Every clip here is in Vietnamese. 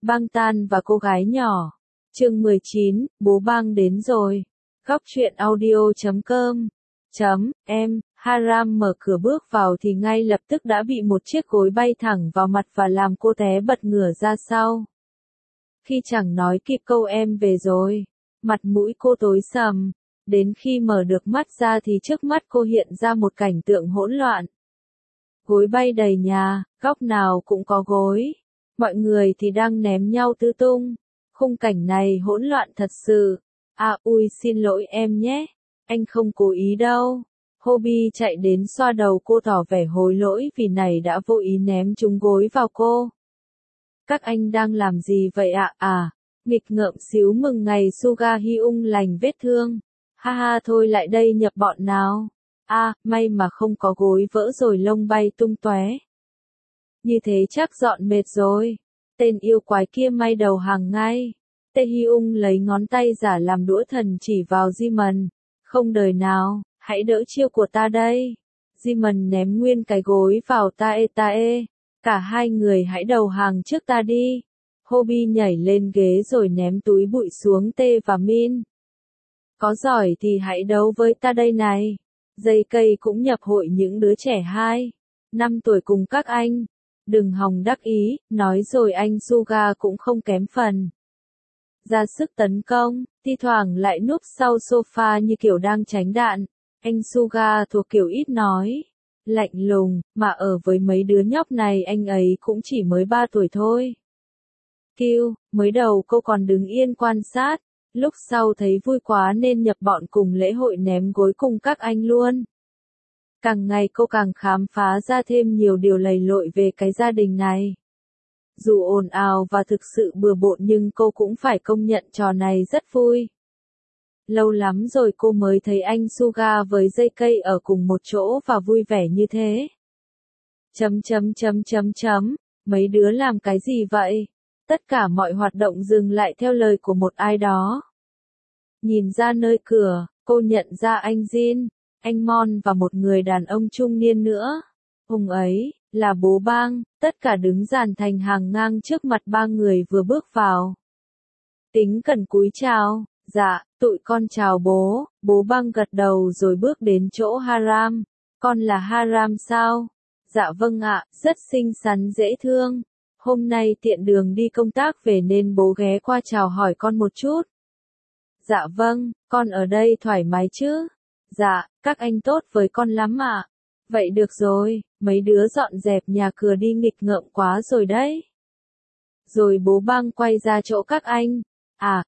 Bang Tan và cô gái nhỏ. Chương 19, bố Bang đến rồi. Góc truyện audio.com. Em, Haram mở cửa bước vào thì ngay lập tức đã bị một chiếc gối bay thẳng vào mặt và làm cô té bật ngửa ra sau. Khi chẳng nói kịp câu em về rồi, mặt mũi cô tối sầm. Đến khi mở được mắt ra thì trước mắt cô hiện ra một cảnh tượng hỗn loạn. Gối bay đầy nhà, góc nào cũng có gối. Mọi người thì đang ném nhau tứ tung. Khung cảnh này hỗn loạn thật sự. Ui xin lỗi em nhé. Anh không cố ý đâu. Hobby chạy đến xoa đầu cô tỏ vẻ hối lỗi vì này đã vô ý ném trúng gối vào cô. Các anh đang làm gì vậy ạ? Nghịch ngợm xíu mừng ngày Suga Hyung lành vết thương. Ha ha thôi lại đây nhập bọn nào. May mà không có gối vỡ rồi lông bay tung tóe. Như thế chắc dọn mệt rồi. Tên yêu quái kia may đầu hàng ngay. Tae Hyung lấy ngón tay giả làm đũa thần chỉ vào Jimin. Không đời nào, hãy đỡ chiêu của ta đây. Jimin ném nguyên cái gối vào tae. Cả hai người hãy đầu hàng trước ta đi. Hobby nhảy lên ghế rồi ném túi bụi xuống Tae và Min. Có giỏi thì hãy đấu với ta đây này. Dây cây cũng nhập hội những đứa trẻ 2-5 tuổi cùng các anh. Đừng hòng đắc ý, nói rồi anh Suga cũng không kém phần. Ra sức tấn công, thi thoảng lại núp sau sofa như kiểu đang tránh đạn. Anh Suga thuộc kiểu ít nói, lạnh lùng, mà ở với mấy đứa nhóc này anh ấy cũng chỉ mới 3 tuổi thôi. Mới đầu cô còn đứng yên quan sát, lúc sau thấy vui quá nên nhập bọn cùng lễ hội ném gối cùng các anh luôn. Càng ngày cô càng khám phá ra thêm nhiều điều lầy lội về cái gia đình này. Dù ồn ào và thực sự bừa bộn nhưng cô cũng phải công nhận trò này rất vui. Lâu lắm rồi cô mới thấy anh Suga với dây cây ở cùng một chỗ và vui vẻ như thế. Mấy đứa làm cái gì vậy? Tất cả mọi hoạt động dừng lại theo lời của một ai đó. Nhìn ra nơi cửa, cô nhận ra anh Jin, anh Mon và một người đàn ông trung niên nữa. Ông ấy là bố Bang, tất cả đứng dàn thành hàng ngang trước mặt ba người vừa bước vào. Tính cần cúi chào, dạ, tụi con chào bố. Bố Bang gật đầu rồi bước đến chỗ Haram. Con là Haram sao? Dạ vâng ạ, rất xinh xắn dễ thương. Hôm nay tiện đường đi công tác về nên bố ghé qua chào hỏi con một chút. Dạ vâng, con ở đây thoải mái chứ? Dạ, các anh tốt với con lắm ạ. Vậy được rồi, mấy đứa dọn dẹp nhà cửa đi nghịch ngợm quá rồi đấy. Rồi bố Bang quay ra chỗ các anh.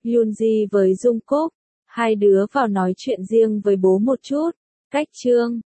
Yoonji với Jungkook. Hai đứa vào nói chuyện riêng với bố một chút. Cách trương,